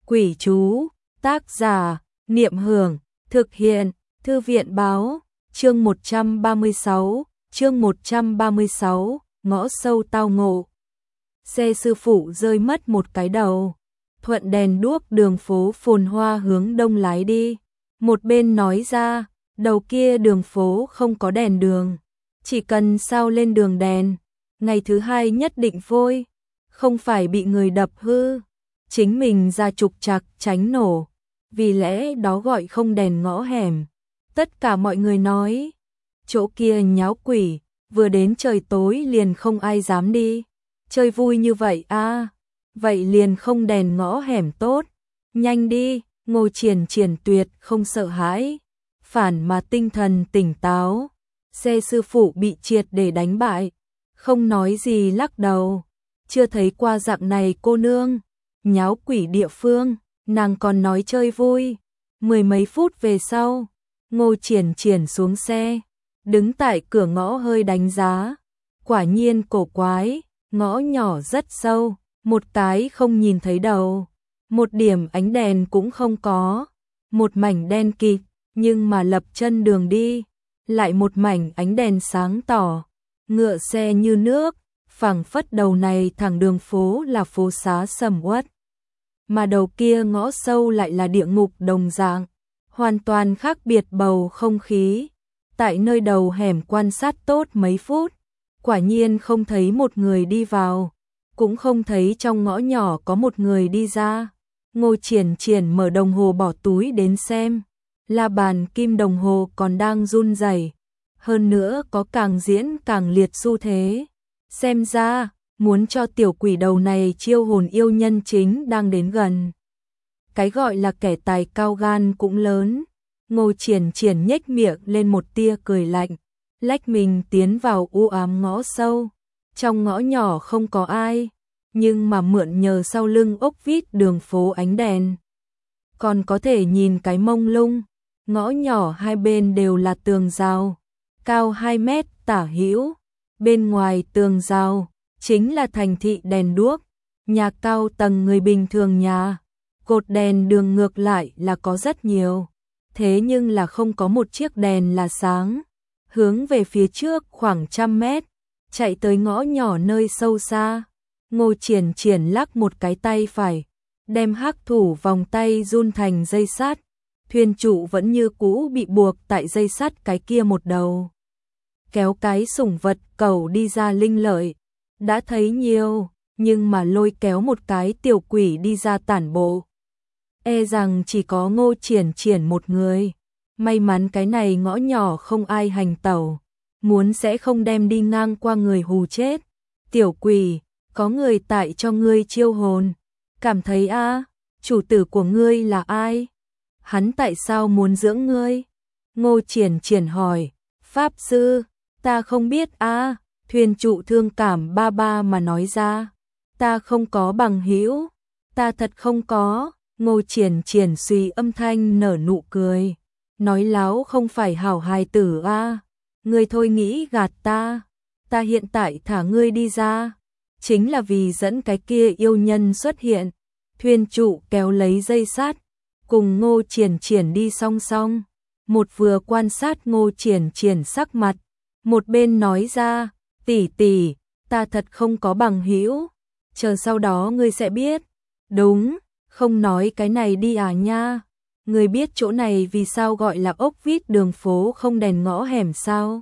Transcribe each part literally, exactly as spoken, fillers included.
Quỷ chú, tác giả, Niệm Hưởng, thực hiện, Thư viện báo, chương một trăm ba mươi sáu, chương một trăm ba mươi sáu, ngõ sâu tao ngộ. Xe sư phụ rơi mất một cái đầu, thuận đèn đuốc đường phố phồn hoa hướng đông lái đi. Một bên nói ra, đầu kia đường phố không có đèn đường, chỉ cần sao lên đường đèn, ngày thứ hai nhất định vôi, không phải bị người đập hư, chính mình ra trục trặc tránh nổ, vì lẽ đó gọi không đèn ngõ hẻm. Tất cả mọi người nói, chỗ kia nháo quỷ, vừa đến trời tối liền không ai dám đi, chơi vui như vậy à, vậy liền không đèn ngõ hẻm tốt, nhanh đi. Ngô Triển Triển tuyệt không sợ hãi, phản mà tinh thần tỉnh táo. Xe sư phụ bị triệt để đánh bại, không nói gì lắc đầu, chưa thấy qua dạng này cô nương, nháo quỷ địa phương, nàng còn nói chơi vui. Mười mấy phút về sau, Ngô Triển Triển xuống xe, đứng tại cửa ngõ hơi đánh giá, quả nhiên cổ quái, ngõ nhỏ rất sâu, một cái không nhìn thấy đầu. Một điểm ánh đèn cũng không có, một mảnh đen kịt, nhưng mà lập chân đường đi, lại một mảnh ánh đèn sáng tỏ, ngựa xe như nước, phảng phất đầu này thẳng đường phố là phố xá sầm uất, mà đầu kia ngõ sâu lại là địa ngục đồng dạng, hoàn toàn khác biệt bầu không khí. Tại nơi đầu hẻm quan sát tốt mấy phút, quả nhiên không thấy một người đi vào, cũng không thấy trong ngõ nhỏ có một người đi ra. Ngô Triển Triển mở đồng hồ bỏ túi đến xem, là bàn kim đồng hồ còn đang run rẩy, hơn nữa có càng diễn càng liệt xu thế. Xem ra, muốn cho tiểu quỷ đầu này chiêu hồn yêu nhân chính đang đến gần. Cái gọi là kẻ tài cao gan cũng lớn. Ngô Triển Triển nhếch miệng lên một tia cười lạnh, lách mình tiến vào u ám ngõ sâu. Trong ngõ nhỏ không có ai, nhưng mà mượn nhờ sau lưng ốc vít đường phố ánh đèn, còn có thể nhìn cái mông lung. Ngõ nhỏ hai bên đều là tường rào, cao hai mét tả hữu. Bên ngoài tường rào chính là thành thị đèn đuốc, nhà cao tầng người bình thường nhà. Cột đèn đường ngược lại là có rất nhiều, thế nhưng là không có một chiếc đèn là sáng. Hướng về phía trước khoảng trăm mét, chạy tới ngõ nhỏ nơi sâu xa. Ngô Triển Triển lắc một cái tay phải, đem hắc thủ vòng tay run thành dây sắt. Thuyền trụ vẫn như cũ bị buộc tại dây sắt cái kia một đầu. Kéo cái sủng vật cẩu đi ra linh lợi, đã thấy nhiều, nhưng mà lôi kéo một cái tiểu quỷ đi ra tản bộ, e rằng chỉ có Ngô Triển Triển một người. May mắn cái này ngõ nhỏ không ai hành tẩu, muốn sẽ không đem đi ngang qua người hù chết. Tiểu quỷ, có người tại cho ngươi chiêu hồn, cảm thấy a, à, chủ tử của ngươi là ai? Hắn tại sao muốn dưỡng ngươi? Ngô Triển Triển hỏi. Pháp sư, ta không biết a, à, thuyền trụ thương cảm ba ba mà nói ra. Ta không có bằng hữu, ta thật không có. Ngô Triển Triển suy âm thanh nở nụ cười, nói láo không phải hảo hài tử a, à. Ngươi thôi nghĩ gạt ta, ta hiện tại thả ngươi đi ra, chính là vì dẫn cái kia yêu nhân xuất hiện. Thuyền trụ kéo lấy dây sắt, cùng Ngô Triển Triển đi song song, một vừa quan sát Ngô Triển Triển sắc mặt, một bên nói ra, tỷ tỷ, ta thật không có bằng hữu, chờ sau đó ngươi sẽ biết. Đúng, không nói cái này đi à nha, ngươi biết chỗ này vì sao gọi là ốc vít đường phố không đèn ngõ hẻm sao?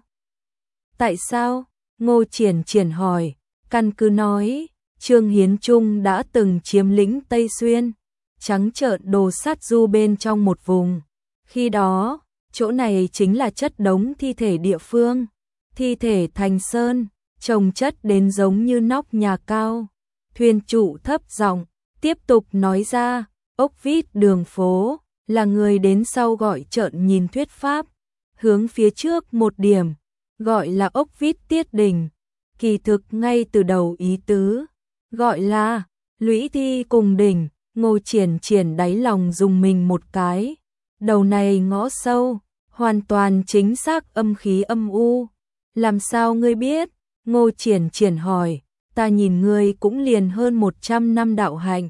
Tại sao? Ngô Triển Triển hỏi. Căn cứ nói, Trương Hiến Trung đã từng chiếm lĩnh Tây Xuyên, trắng trợn đồ sát du bên trong một vùng. Khi đó, chỗ này chính là chất đống thi thể địa phương, thi thể thành sơn, chồng chất đến giống như nóc nhà cao. Thuyền trụ thấp giọng tiếp tục nói ra, ốc vít đường phố là người đến sau gọi trợn nhìn thuyết pháp, hướng phía trước một điểm, gọi là ốc vít tiết đình. Kỳ thực ngay từ đầu ý tứ, gọi là lũy thi cùng đỉnh. Ngô Triển Triển đáy lòng dùng mình một cái, đầu này ngõ sâu, hoàn toàn chính xác âm khí âm u. Làm sao ngươi biết? Ngô Triển Triển hỏi. Ta nhìn ngươi cũng liền hơn một trăm năm đạo hạnh,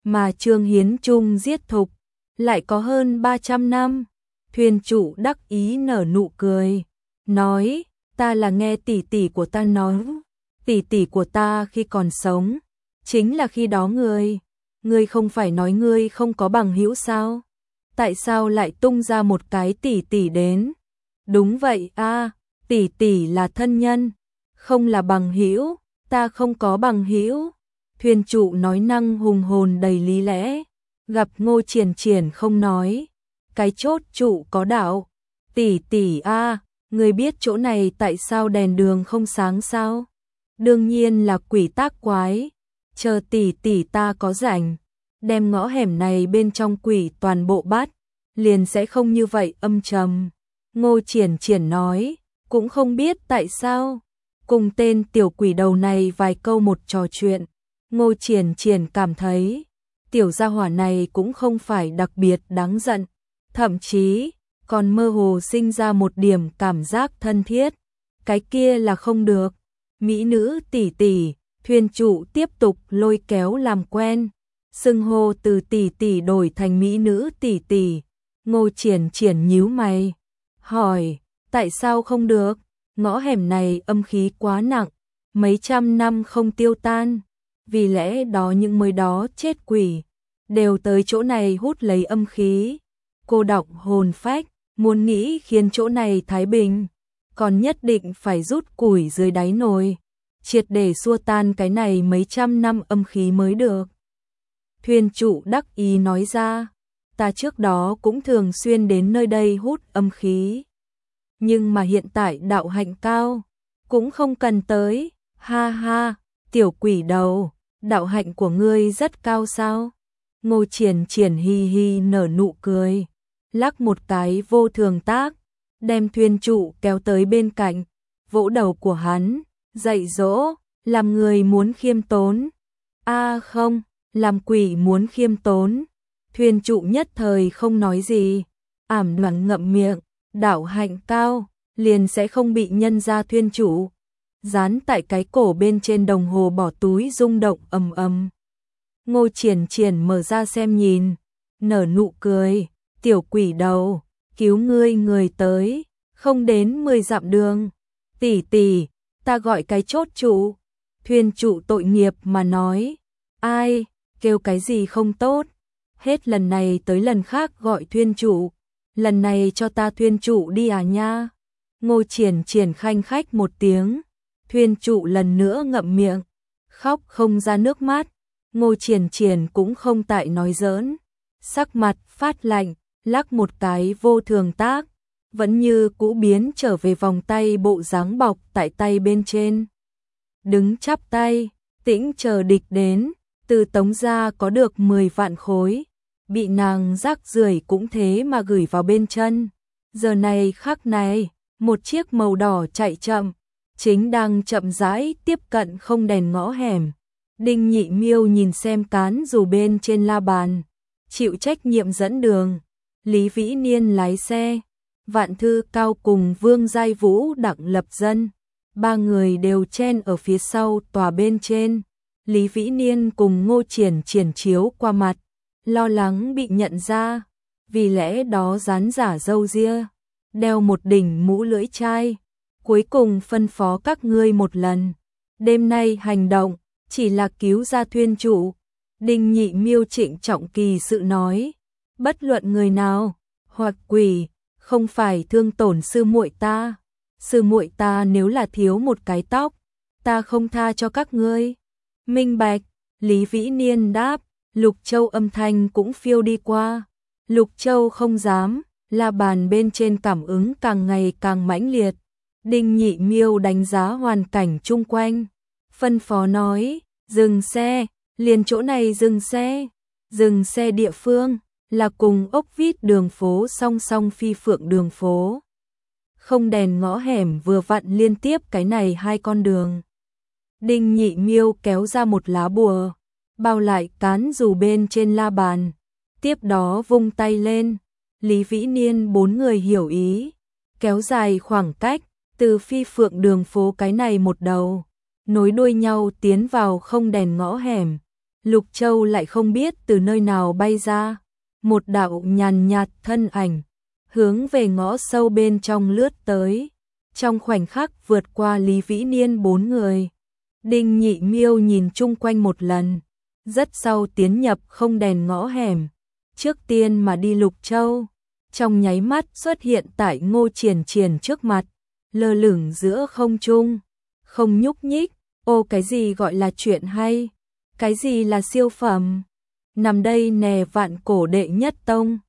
mà Trương Hiến Trung giết Thục lại có hơn ba trăm năm. Thuyền chủ đắc ý nở nụ cười, nói, ta là nghe tỷ tỷ của ta nói, tỷ tỷ của ta khi còn sống, chính là khi đó ngươi, ngươi không phải nói ngươi không có bằng hữu sao? Tại sao lại tung ra một cái tỷ tỷ đến? Đúng vậy a, tỷ tỷ là thân nhân, không là bằng hữu, ta không có bằng hữu. Thuyền trụ nói năng hùng hồn đầy lý lẽ, gặp Ngô Triển Triển không nói, cái chốt trụ có đạo. Tỷ tỷ a, người biết chỗ này tại sao đèn đường không sáng sao? Đương nhiên là quỷ tác quái, chờ tỷ tỷ ta có rảnh, đem ngõ hẻm này bên trong quỷ toàn bộ bắt, liền sẽ không như vậy âm trầm. Ngô Triển Triển nói, cũng không biết tại sao, cùng tên tiểu quỷ đầu này vài câu một trò chuyện, Ngô Triển Triển cảm thấy, tiểu gia hỏa này cũng không phải đặc biệt đáng giận, thậm chí còn mơ hồ sinh ra một điểm cảm giác thân thiết, cái kia là không được. Mỹ nữ tỷ tỷ, thuyền trụ tiếp tục lôi kéo làm quen, xưng hô từ tỷ tỷ đổi thành mỹ nữ tỷ tỷ. Ngô Triển Triển nhíu mày, hỏi, tại sao không được? Ngõ hẻm này âm khí quá nặng, mấy trăm năm không tiêu tan, vì lẽ đó những mới đó chết quỷ đều tới chỗ này hút lấy âm khí, cô đọng hồn phách, muốn nghĩ khiến chỗ này thái bình, còn nhất định phải rút củi dưới đáy nồi, triệt để xua tan cái này mấy trăm năm âm khí mới được. Thuyền trụ đắc ý nói ra, ta trước đó cũng thường xuyên đến nơi đây hút âm khí, nhưng mà hiện tại đạo hạnh cao, cũng không cần tới. Ha ha, tiểu quỷ đầu, đạo hạnh của ngươi rất cao sao? Ngô Triển Triển hi hi nở nụ cười, lắc một cái vô thường tác, đem thuyền trụ kéo tới bên cạnh, vỗ đầu của hắn, dạy dỗ, làm người muốn khiêm tốn. A à không, làm quỷ muốn khiêm tốn. Thuyền trụ nhất thời không nói gì, ảm đạm ngậm miệng, đạo hạnh cao, liền sẽ không bị nhân ra thuyền trụ. Dán tại cái cổ bên trên đồng hồ bỏ túi rung động ầm ầm. Ngô Triển Triển mở ra xem nhìn, nở nụ cười, tiểu quỷ đầu, cứu ngươi người tới, không đến mười dặm đường. Tỷ tỷ, ta gọi cái chốt trụ. Thuyền trụ tội nghiệp mà nói, ai, kêu cái gì không tốt, hết lần này tới lần khác gọi thuyền trụ, lần này cho ta thuyền trụ đi à nha. Ngô Triển Triển khanh khách một tiếng, thuyền trụ lần nữa ngậm miệng, khóc không ra nước mắt. Ngô Triển Triển cũng không tại nói giỡn, sắc mặt phát lạnh, lắc một cái vô thường tác, vẫn như cũ biến trở về vòng tay bộ dáng bọc tại tay bên trên. Đứng chắp tay, tĩnh chờ địch đến, từ Tống gia có được mười vạn khối, bị nàng rác rưởi cũng thế mà gửi vào bên chân. Giờ này khắc này, một chiếc màu đỏ chạy chậm, chính đang chậm rãi tiếp cận không đèn ngõ hẻm. Đinh Nhị Miêu nhìn xem cán dù bên trên la bàn, chịu trách nhiệm dẫn đường. Lý Vĩ Niên lái xe, Vạn Thư Cao cùng Vương Giai Vũ đặng lập dân, ba người đều chen ở phía sau tòa bên trên. Lý Vĩ Niên cùng Ngô Triển Triển chiếu qua mặt, lo lắng bị nhận ra, vì lẽ đó dán giả râu ria, đeo một đỉnh mũ lưỡi chai, cuối cùng phân phó các ngươi một lần, đêm nay hành động chỉ là cứu ra thuyền trụ. Đinh Nhị Miêu trịnh trọng kỳ sự nói, bất luận người nào hoặc quỷ không phải thương tổn sư muội ta, sư muội ta nếu là thiếu một cái tóc, ta không tha cho các ngươi. Minh bạch. Lý Vĩ Niên đáp. Lục Châu âm thanh cũng phiêu đi qua. Lục Châu không dám, la bàn bên trên cảm ứng càng ngày càng mãnh liệt. Đinh Nhị Miêu đánh giá hoàn cảnh chung quanh, phân phó nói, dừng xe, liền chỗ này dừng xe. Dừng xe địa phương là cùng ốc vít đường phố song song phi phượng đường phố. Không đèn ngõ hẻm vừa vặn liên tiếp cái này hai con đường. Đinh Nhị Miêu kéo ra một lá bùa, bao lại cán dù bên trên la bàn, tiếp đó vung tay lên. Lý Vĩ Niên bốn người hiểu ý, kéo dài khoảng cách, từ phi phượng đường phố cái này một đầu, nối đuôi nhau tiến vào không đèn ngõ hẻm. Lục Châu lại không biết từ nơi nào bay ra, một đạo nhàn nhạt thân ảnh, hướng về ngõ sâu bên trong lướt tới, trong khoảnh khắc vượt qua Lý Vĩ Niên bốn người. Đinh Nhị Miêu nhìn chung quanh một lần, rất sau tiến nhập không đèn ngõ hẻm, trước tiên mà đi Lục Châu, trong nháy mắt xuất hiện tại Ngô Triển Triển trước mặt, lơ lửng giữa không trung, không nhúc nhích. Ô, cái gì gọi là chuyện hay? Cái gì là siêu phẩm? Nằm đây nè, vạn cổ đệ nhất tông,